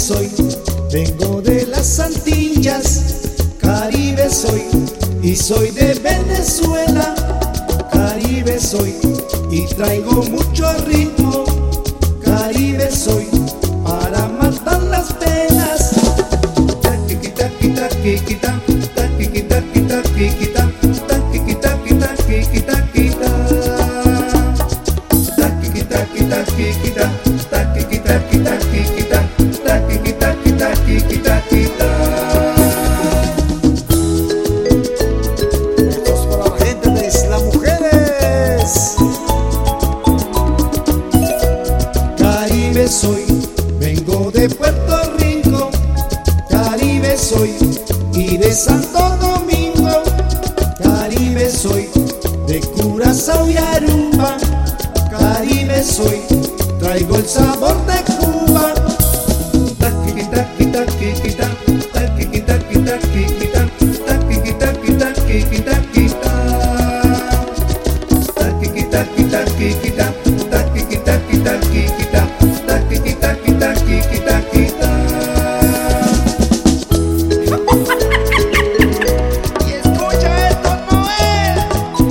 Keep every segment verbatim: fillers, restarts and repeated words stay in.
soy, vengo de las Antillas, Caribe soy, y soy de Venezuela. Caribe soy, y traigo mucho ritmo. Caribe soy, para matar las penas. Taquiqui, taqui, taquiqui, ta, taquiqui, taqui, taquiqui, ta, taquiqui, taqui, taquiqui, taqui, ta. Taquiqui, taqui, taquiqui, ta, taquiqui, taqui, taquiqui, ta, taquiqui, taqui, taquiqui, taqui, ta. Esto es para la gente de Isla Mujeres. Caribe soy, vengo de Puerto Rico. Caribe soy, y de Santo Domingo. Caribe soy, de Curazao y Aruba. Caribe soy, traigo el sabor de Cuba. Taquiqui, taqui, taquiqui, ta, taquiqui, taqui, taquiqui, ta, taquiqui, taqui, taquiqui, taqui, ta. Taquiqui, taqui, taquiqui, ta, taquiqui, taqui, taquiqui, ta, taquiqui, taqui, taquiqui, taqui, ta. Y escucha esto, Noel.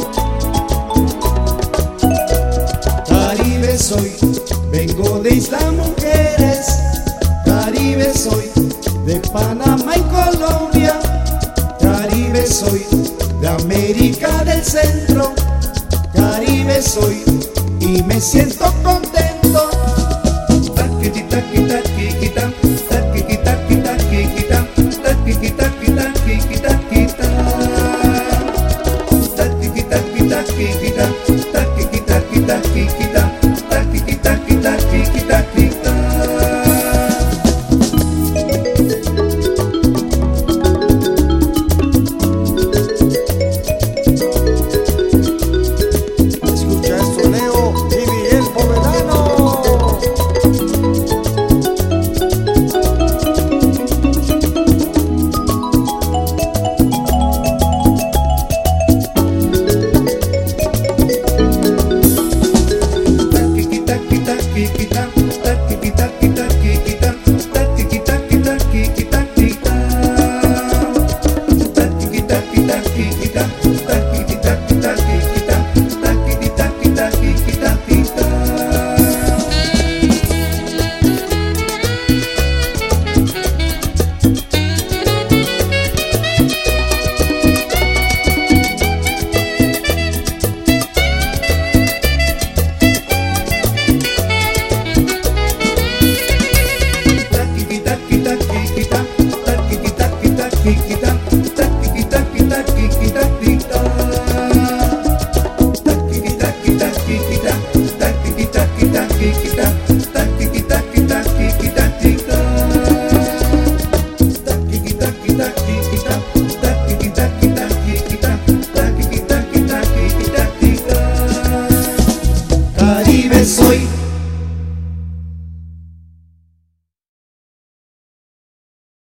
Caribe soy, vengo de Isla Mujeres. Caribe soy, de Panamá y Colombia. Caribe soy, de América del Centro. Caribe soy, y me siento contento. Taquiqui, taqui, taquiqui, ta, taquiqui, taqui, taquiqui, ta, taquiqui, taqui, taquiqui, taqui, ta. Taquiqui, taqui, taquiqui, ta, taquiqui, taqui, taquiqui, ta, taquiqui, taqui, taquiqui, taqui, ta. Escucha esto, Leo y Miguel Povedano. Taquiqui, taqui, taquiqui, ta, taquiqui, taqui, taquiqui,